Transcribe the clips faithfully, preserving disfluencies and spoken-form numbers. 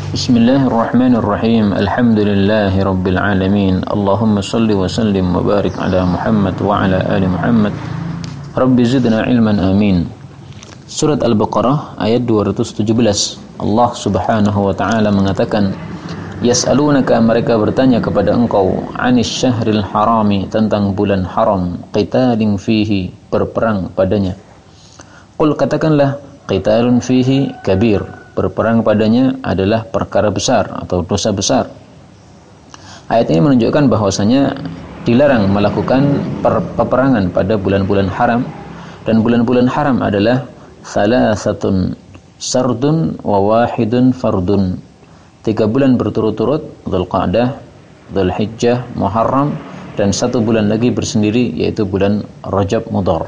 Bismillahirrahmanirrahim. Alhamdulillahi rabbil alamin. Allahumma salli wa sallim wa barik ala Muhammad wa ala ali Muhammad. Rabbi zidna ilman amin. Surat Al-Baqarah ayat dua ratus tujuh belas. Allah Subhanahu wa taala mengatakan, yas'alunaka, mereka bertanya kepada engkau, anis syahril harami, tentang bulan haram, qitalin fihi, berperang padanya. Qul, katakanlah, qitalun fihi kabir, berperang padanya adalah perkara besar atau dosa besar. Ayat ini menunjukkan bahwasanya dilarang melakukan per- peperangan pada bulan-bulan haram, dan bulan-bulan haram adalah salasatun sardun wa wahidun fardun. Tiga bulan berturut-turut, Dzulqa'dah, Dzulhijjah, Muharram, dan satu bulan lagi bersendiri yaitu bulan Rajab Mudhar.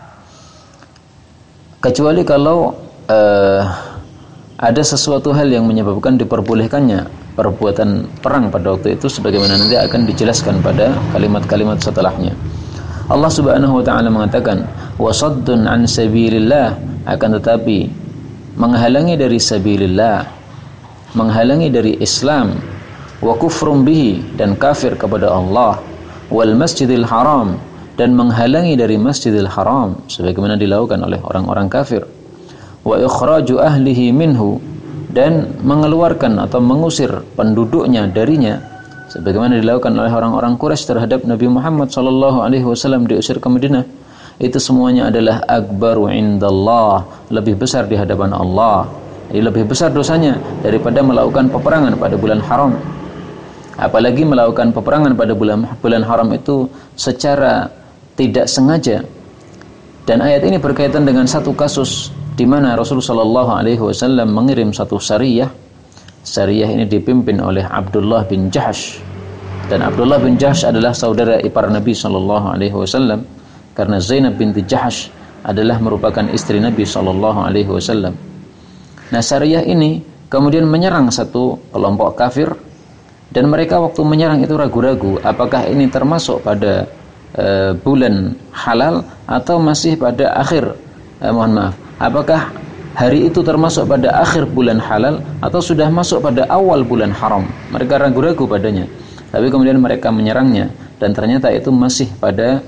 Kecuali kalau uh, ada sesuatu hal yang menyebabkan diperbolehkannya perbuatan perang pada waktu itu, sebagaimana nanti akan dijelaskan pada kalimat-kalimat setelahnya. Allah Subhanahu wa taala mengatakan, wasaddun an sabilillah, akan tetapi menghalangi dari sabilillah, menghalangi dari Islam, wa kufrum bihi, dan kafir kepada Allah, wal masjidil haram, dan menghalangi dari Masjidil Haram sebagaimana dilakukan oleh orang-orang kafir, wa ikhraju ahlihi minhu, dan mengeluarkan atau mengusir penduduknya darinya sebagaimana dilakukan oleh orang-orang Quraisy terhadap Nabi Muhammad sallallahu alaihi wasallam diusir ke Madinah. Itu semuanya adalah akbaru indallah, lebih besar di hadapan Allah. Jadi lebih besar dosanya daripada melakukan peperangan pada bulan haram. Apalagi melakukan peperangan pada bulan bulan haram itu secara tidak sengaja. Dan ayat ini berkaitan dengan satu kasus di mana Rasulullah sallallahu alaihi wasallam mengirim satu sariyah. Sariyah ini dipimpin oleh Abdullah bin Jahsh. Dan Abdullah bin Jahsh adalah saudara ipar Nabi sallallahu alaihi wasallam, karena Zainab binti Jahsh adalah merupakan istri Nabi sallallahu alaihi wasallam. Nah, sariyah ini kemudian menyerang satu kelompok kafir, dan mereka waktu menyerang itu ragu-ragu apakah ini termasuk pada uh, bulan halal atau masih pada akhir, uh, mohon maaf, apakah hari itu termasuk pada akhir bulan halal atau sudah masuk pada awal bulan haram. Mereka ragu-ragu padanya. Tapi kemudian mereka menyerangnya, dan ternyata itu masih pada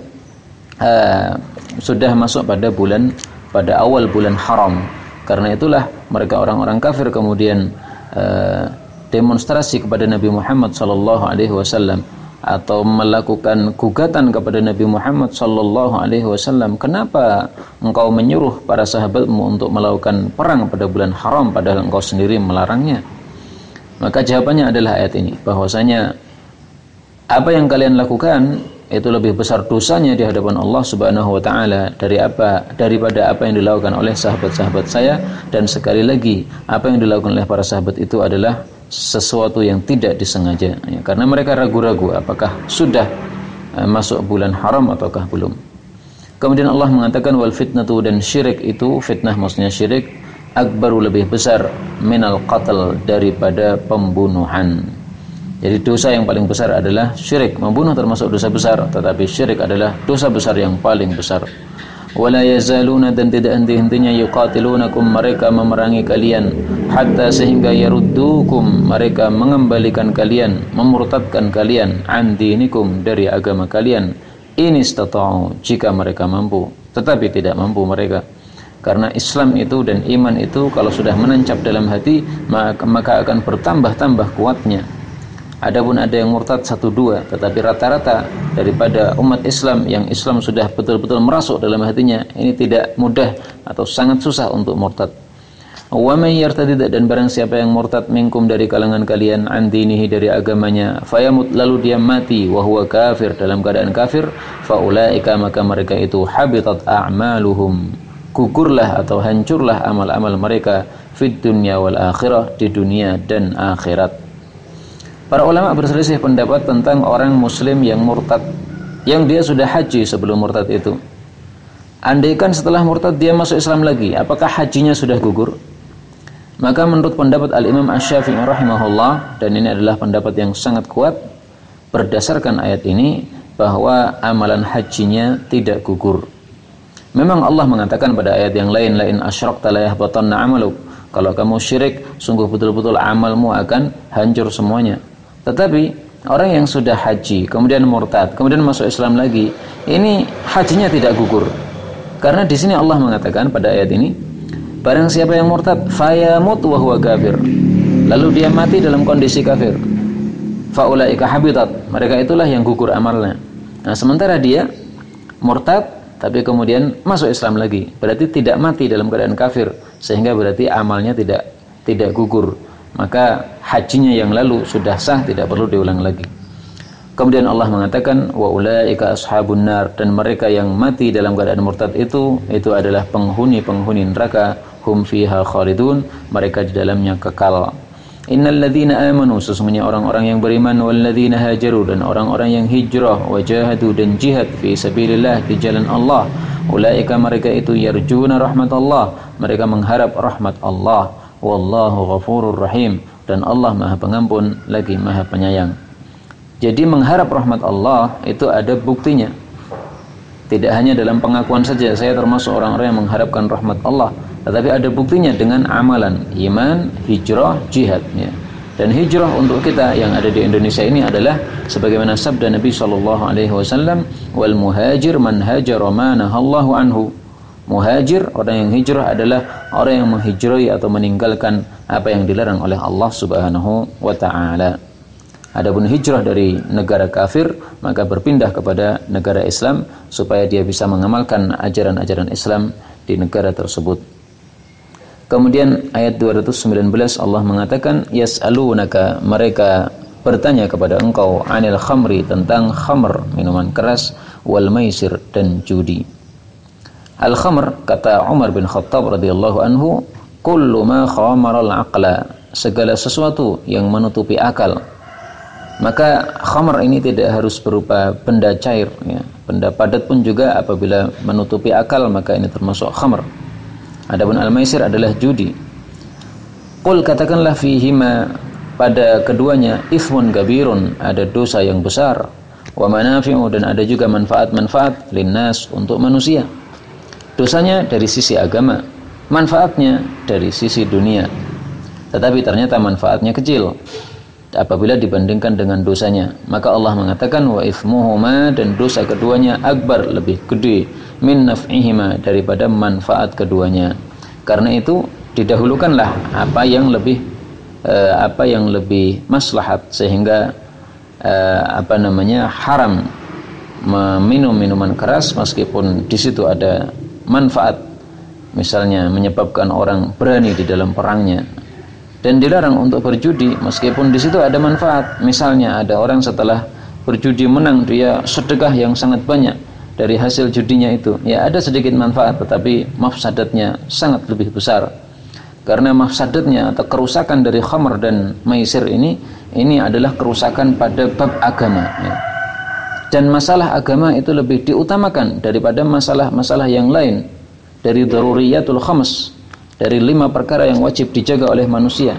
uh, sudah masuk pada bulan pada awal bulan haram. Karena itulah mereka orang-orang kafir kemudian uh, demonstrasi kepada Nabi Muhammad sallallahu alaihi wasallam atau melakukan gugatan kepada Nabi Muhammad sallallahu alaihi wasallam, kenapa engkau menyuruh para sahabatmu untuk melakukan perang pada bulan haram padahal engkau sendiri melarangnya? Maka jawabannya adalah ayat ini, bahwasanya apa yang kalian lakukan itu lebih besar dosanya di hadapan Allah Subhanahu wa taala dari apa daripada apa yang dilakukan oleh sahabat-sahabat saya. Dan sekali lagi, apa yang dilakukan oleh para sahabat itu adalah sesuatu yang tidak disengaja, ya, karena mereka ragu-ragu apakah sudah uh, masuk bulan haram ataukah belum. Kemudian Allah mengatakan, wal fitnatu, dan syirik itu, fitnah maksudnya syirik, akbaru, lebih besar, minal qatl, daripada pembunuhan. Jadi dosa yang paling besar adalah syirik. Membunuh termasuk dosa besar, tetapi syirik adalah dosa besar yang paling besar. Wala yazaluna, dan tidak henti-hentinya, yuqatilunakum, mereka memerangi kalian, hatta, sehingga yaruddukum, mereka mengembalikan kalian, memurtadkan kalian, an dinikum, dari agama kalian, in istata'u, jika mereka mampu. Tetapi tidak mampu mereka. Karena Islam itu dan iman itu kalau sudah menancap dalam hati, maka, maka akan bertambah-tambah kuatnya. Adapun ada yang murtad satu dua, tetapi rata-rata daripada umat Islam yang Islam sudah betul-betul merasuk dalam hatinya, ini tidak mudah atau sangat susah untuk murtad. Wa may yartadid, dan barang siapa yang murtad minkum, dari kalangan kalian, an dinihi, dari agamanya, fayamut, lalu dia mati, wa huwa kafir, dalam keadaan kafir, fa ulaika, maka mereka itu, habitat a'maluhum, gugurlah atau hancurlah amal-amal mereka, fid dunya wal akhirah, di dunia dan akhirat. Para ulama berselisih pendapat tentang orang muslim yang murtad, yang dia sudah haji sebelum murtad itu. Andaikan setelah murtad dia masuk Islam lagi, apakah hajinya sudah gugur? Maka menurut pendapat Al-Imam Asy-Syafi'i rahimahullah, dan ini adalah pendapat yang sangat kuat berdasarkan ayat ini, bahwa amalan hajinya tidak gugur. Memang Allah mengatakan pada ayat yang lain, la in asyrakta la yahbatanna 'amaluk, Kalau kamu syirik, sungguh betul-betul amalmu akan hancur semuanya. Tetapi orang yang sudah haji, kemudian murtad, kemudian masuk Islam lagi, ini hajinya tidak gugur. Karena di sini Allah mengatakan pada ayat ini, barang siapa yang murtad, fayamut wa huwa kafir, lalu dia mati dalam kondisi kafir, faulaika habitat, mereka itulah yang gugur amalnya. Nah, sementara dia murtad tapi kemudian masuk Islam lagi, berarti tidak mati dalam keadaan kafir, sehingga berarti amalnya tidak tidak gugur. Maka hajinya yang lalu sudah sah, tidak perlu diulang lagi. Kemudian Allah mengatakan wa ulaika ashabun nar, dan mereka yang mati dalam keadaan murtad itu itu adalah penghuni-penghuni neraka, hum fiha khalidun, mereka di dalamnya kekal. Innal ladzina amanu, sesungguhnya orang-orang yang beriman, wal ladzina hajaru, dan orang-orang yang hijrah, wajahadu, dan jihad fi sabilillah, di jalan Allah, ulaika, mereka itu yarjuna rahmatullah, mereka mengharap rahmat Allah, wallahu ghafurur rahim, dan Allah Maha Pengampun lagi Maha Penyayang. Jadi mengharap rahmat Allah itu ada buktinya. Tidak hanya dalam pengakuan saja saya termasuk orang-orang yang mengharapkan rahmat Allah, tetapi ada buktinya dengan amalan, iman, hijrah, jihad, ya. Dan hijrah untuk kita yang ada di Indonesia ini adalah sebagaimana sabda Nabi sallallahu alaihi wasallam, wal muhajir man hajara ma nahallahu anhu. Muhajir, orang yang hijrah, adalah orang yang menghijrahi atau meninggalkan apa yang dilarang oleh Allah Subhanahu wa taala. Adapun hijrah dari negara kafir, maka berpindah kepada negara Islam supaya dia bisa mengamalkan ajaran-ajaran Islam di negara tersebut. Kemudian ayat dua ratus sembilan belas Allah mengatakan, yas'alunaka, mereka bertanya kepada engkau, anil khamri, tentang khamr, minuman keras, wal maisir, dan judi. Al khamr, kata Umar bin Khattab radhiyallahu anhu, kullu ma khamara al-aqla, segala sesuatu yang menutupi akal. Maka khamr ini tidak harus berupa benda cair, ya. Benda padat pun juga apabila menutupi akal, maka ini termasuk khamr. Adapun al-maisir adalah judi. Qul, katakanlah, fihima, pada keduanya, ithmun kabirun, ada dosa yang besar, wa manafi'u, dan ada juga manfaat-manfaat, linnas, untuk manusia. Dosanya dari sisi agama, manfaatnya dari sisi dunia. Tetapi ternyata manfaatnya kecil apabila dibandingkan dengan dosanya. Maka Allah mengatakan wa ithmuhuma, dan dosa keduanya akbar, lebih gede, min naf'ihima, daripada manfaat keduanya. Karena itu didahulukanlah apa yang lebih eh, apa yang lebih maslahat, sehingga eh, apa namanya haram meminum minuman keras meskipun di situ ada manfaat, misalnya menyebabkan orang berani di dalam perangnya. Dan dilarang untuk berjudi meskipun di situ ada manfaat. Misalnya ada orang setelah berjudi menang, dia sedekah yang sangat banyak dari hasil judinya itu. Ya, ada sedikit manfaat, tetapi mafsadatnya sangat lebih besar. Karena mafsadatnya atau kerusakan dari khamr dan maisir ini ini adalah kerusakan pada bab agama, ya. Dan masalah agama itu lebih diutamakan daripada masalah-masalah yang lain, dari daruriyatul khams, dari lima perkara yang wajib dijaga oleh manusia.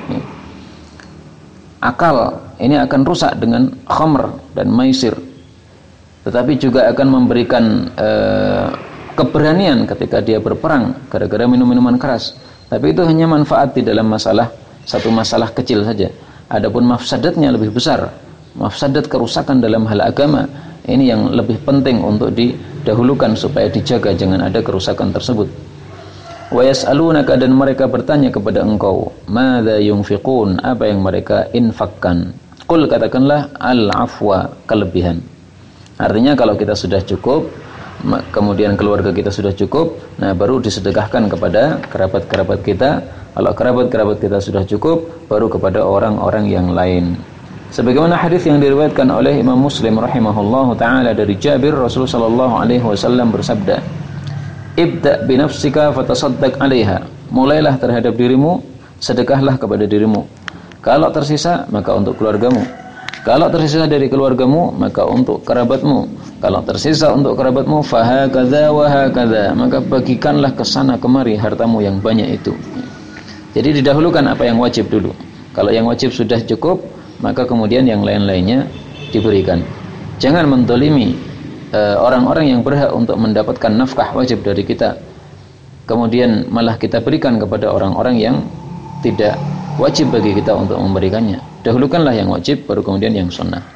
Akal ini akan rusak dengan khamr dan maisir, tetapi juga akan memberikan eh, keberanian ketika dia berperang gara-gara minum-minuman keras. Tapi itu hanya manfaat di dalam masalah satu masalah kecil saja. Adapun mafsadatnya lebih besar. Mafsadat kerusakan dalam hal agama ini yang lebih penting untuk didahulukan supaya dijaga jangan ada kerusakan tersebut. Wa yas'alunaka, dan mereka bertanya kepada engkau, madza yunfiqun, apa yang mereka infakkan. Qul, katakanlah, al-afwa, kelebihan. Artinya kalau kita sudah cukup, kemudian keluarga kita sudah cukup, nah baru disedekahkan kepada kerabat-kerabat kita. Kalau kerabat-kerabat kita sudah cukup, baru kepada orang-orang yang lain. Sebagaimana hadis yang diriwayatkan oleh Imam Muslim rahimahullahu taala dari Jabir, Rasulullah sallallahu alaihi wasallam bersabda, ibda' binafsika fatasaddaq 'alaiha, mulailah terhadap dirimu, sedekahlah kepada dirimu. Kalau tersisa, maka untuk keluargamu. Kalau tersisa dari keluargamu, maka untuk kerabatmu. Kalau tersisa untuk kerabatmu, fahakadza wa hakadza, maka bagikanlah ke sana kemari hartamu yang banyak itu. Jadi didahulukan apa yang wajib dulu. Kalau yang wajib sudah cukup, maka kemudian yang lain-lainnya diberikan. Jangan mendolimi orang-orang yang berhak untuk mendapatkan nafkah wajib dari kita, kemudian malah kita berikan kepada orang-orang yang tidak wajib bagi kita untuk memberikannya. Dahulukanlah yang wajib, baru kemudian yang sunnah.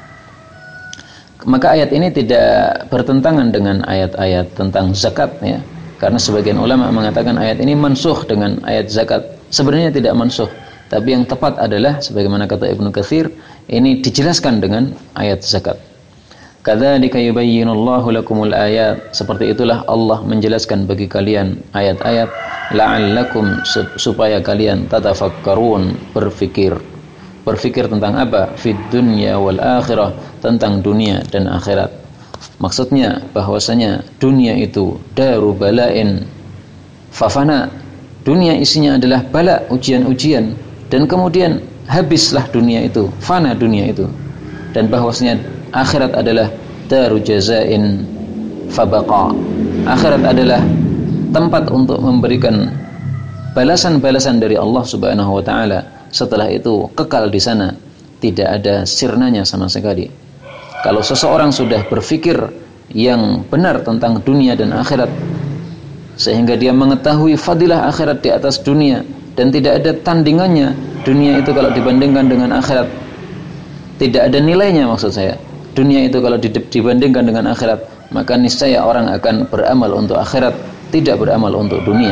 Maka ayat ini tidak bertentangan dengan ayat-ayat tentang zakat ya. Karena sebagian ulama mengatakan ayat ini mansukh dengan ayat zakat. Sebenarnya tidak mansukh, tapi yang tepat adalah sebagaimana kata Ibnu Katsir, ini dijelaskan dengan ayat zakat. Kadzalika yubayyinullahu lakumul ayat. Seperti itulah Allah menjelaskan bagi kalian ayat-ayat la'allakum, supaya kalian tatafakkarun, berfikir. Berfikir tentang apa? Fid dunya wal akhirah, tentang dunia dan akhirat. Maksudnya bahwasanya dunia itu daru bala'in fafana. Dunia isinya adalah bala, ujian-ujian, dan kemudian habislah dunia itu, fana dunia itu. Dan bahwasanya akhirat adalah daru jazain fabaqa. Akhirat adalah tempat untuk memberikan balasan-balasan dari Allah Subhanahu wa taala. Setelah itu kekal di sana, tidak ada sirnanya sama sekali. Kalau seseorang sudah berfikir yang benar tentang dunia dan akhirat, sehingga dia mengetahui fadilah akhirat di atas dunia dan tidak ada tandingannya, dunia itu kalau dibandingkan dengan akhirat tidak ada nilainya, maksud saya. Dunia itu kalau dibandingkan dengan akhirat, maka niscaya orang akan beramal untuk akhirat, tidak beramal untuk dunia.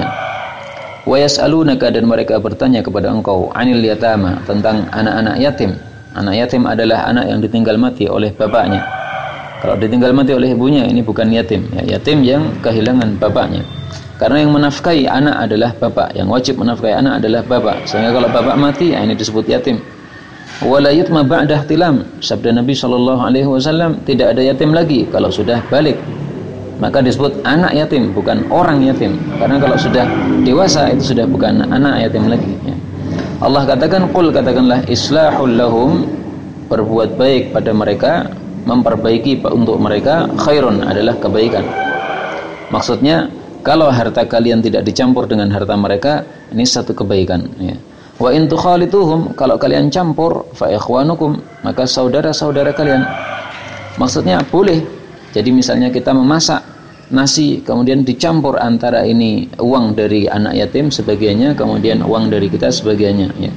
Wa yas'alunaka, dan mereka bertanya kepada engkau, anil yatama, tentang anak-anak yatim. Anak yatim adalah anak yang ditinggal mati oleh bapaknya. Kalau ditinggal mati oleh ibunya, ini bukan yatim ya, yatim yang kehilangan bapaknya. Karena yang menafkahi anak adalah bapak, yang wajib menafkahi anak adalah bapak. Sehingga kalau bapak mati, ya ini disebut yatim. Wala yutma ba'da ihtilam. Sabda Nabi sallallahu alaihi wasallam, tidak ada yatim lagi kalau sudah balik. Maka disebut anak yatim, bukan orang yatim. Karena kalau sudah dewasa itu sudah bukan anak yatim lagi ya. Allah katakan, qul, katakanlah, islahul lahum, berbuat baik pada mereka, memperbaiki untuk mereka, khairun, adalah kebaikan. Maksudnya kalau harta kalian tidak dicampur dengan harta mereka, ini satu kebaikan ya. Wa in tukhalituhum, kalau kalian campur, fa ikhwanukum, maka saudara-saudara kalian. Maksudnya boleh. Jadi misalnya kita memasak nasi, kemudian dicampur antara ini uang dari anak yatim sebagiannya, kemudian uang dari kita sebagiannya ya.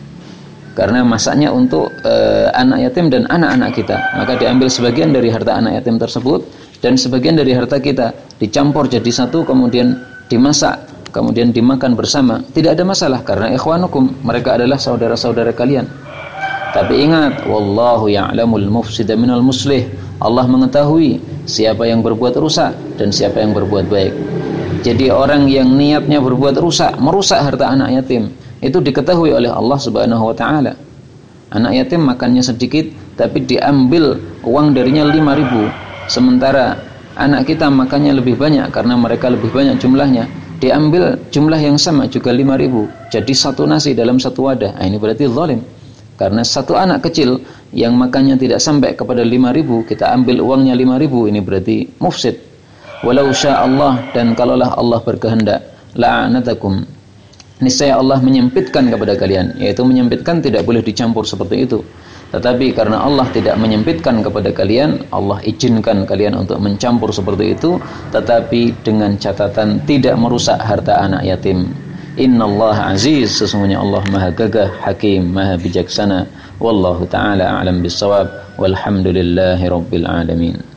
Karena masaknya untuk uh, anak yatim dan anak-anak kita, maka diambil sebagian dari harta anak yatim tersebut dan sebagian dari harta kita, dicampur jadi satu, kemudian dimasak, kemudian dimakan bersama. Tidak ada masalah, karena ikhwanukum, mereka adalah saudara-saudara kalian. Tapi ingat, wallahu ya'lamul mufsida minal muslih. Allah mengetahui siapa yang berbuat rusak dan siapa yang berbuat baik. Jadi orang yang niatnya berbuat rusak, merusak harta anak yatim, itu diketahui oleh Allah Subhanahu wa taala. Anak yatim makannya sedikit, tapi diambil uang darinya lima ribu. Sementara anak kita makannya lebih banyak karena mereka lebih banyak jumlahnya, diambil jumlah yang sama juga lima ribu. Jadi satu nasi dalam satu wadah. Nah, ini berarti zalim. Karena satu anak kecil yang makannya tidak sampai kepada lima ribu, kita ambil uangnya lima ribu, ini berarti mufsid. Walau sya'allah, dan kalaulah Allah berkehendak, la'anatakum, niscaya Allah menyempitkan kepada kalian. Yaitu menyempitkan tidak boleh dicampur seperti itu. Tetapi karena Allah tidak menyempitkan kepada kalian, Allah izinkan kalian untuk mencampur seperti itu, tetapi dengan catatan tidak merusak harta anak yatim. Innallaha aziz, sesungguhnya Allah maha gagah, hakim, maha bijaksana. Wallahu ta'ala a'lam bissawab. Walhamdulillahi rabbil alamin.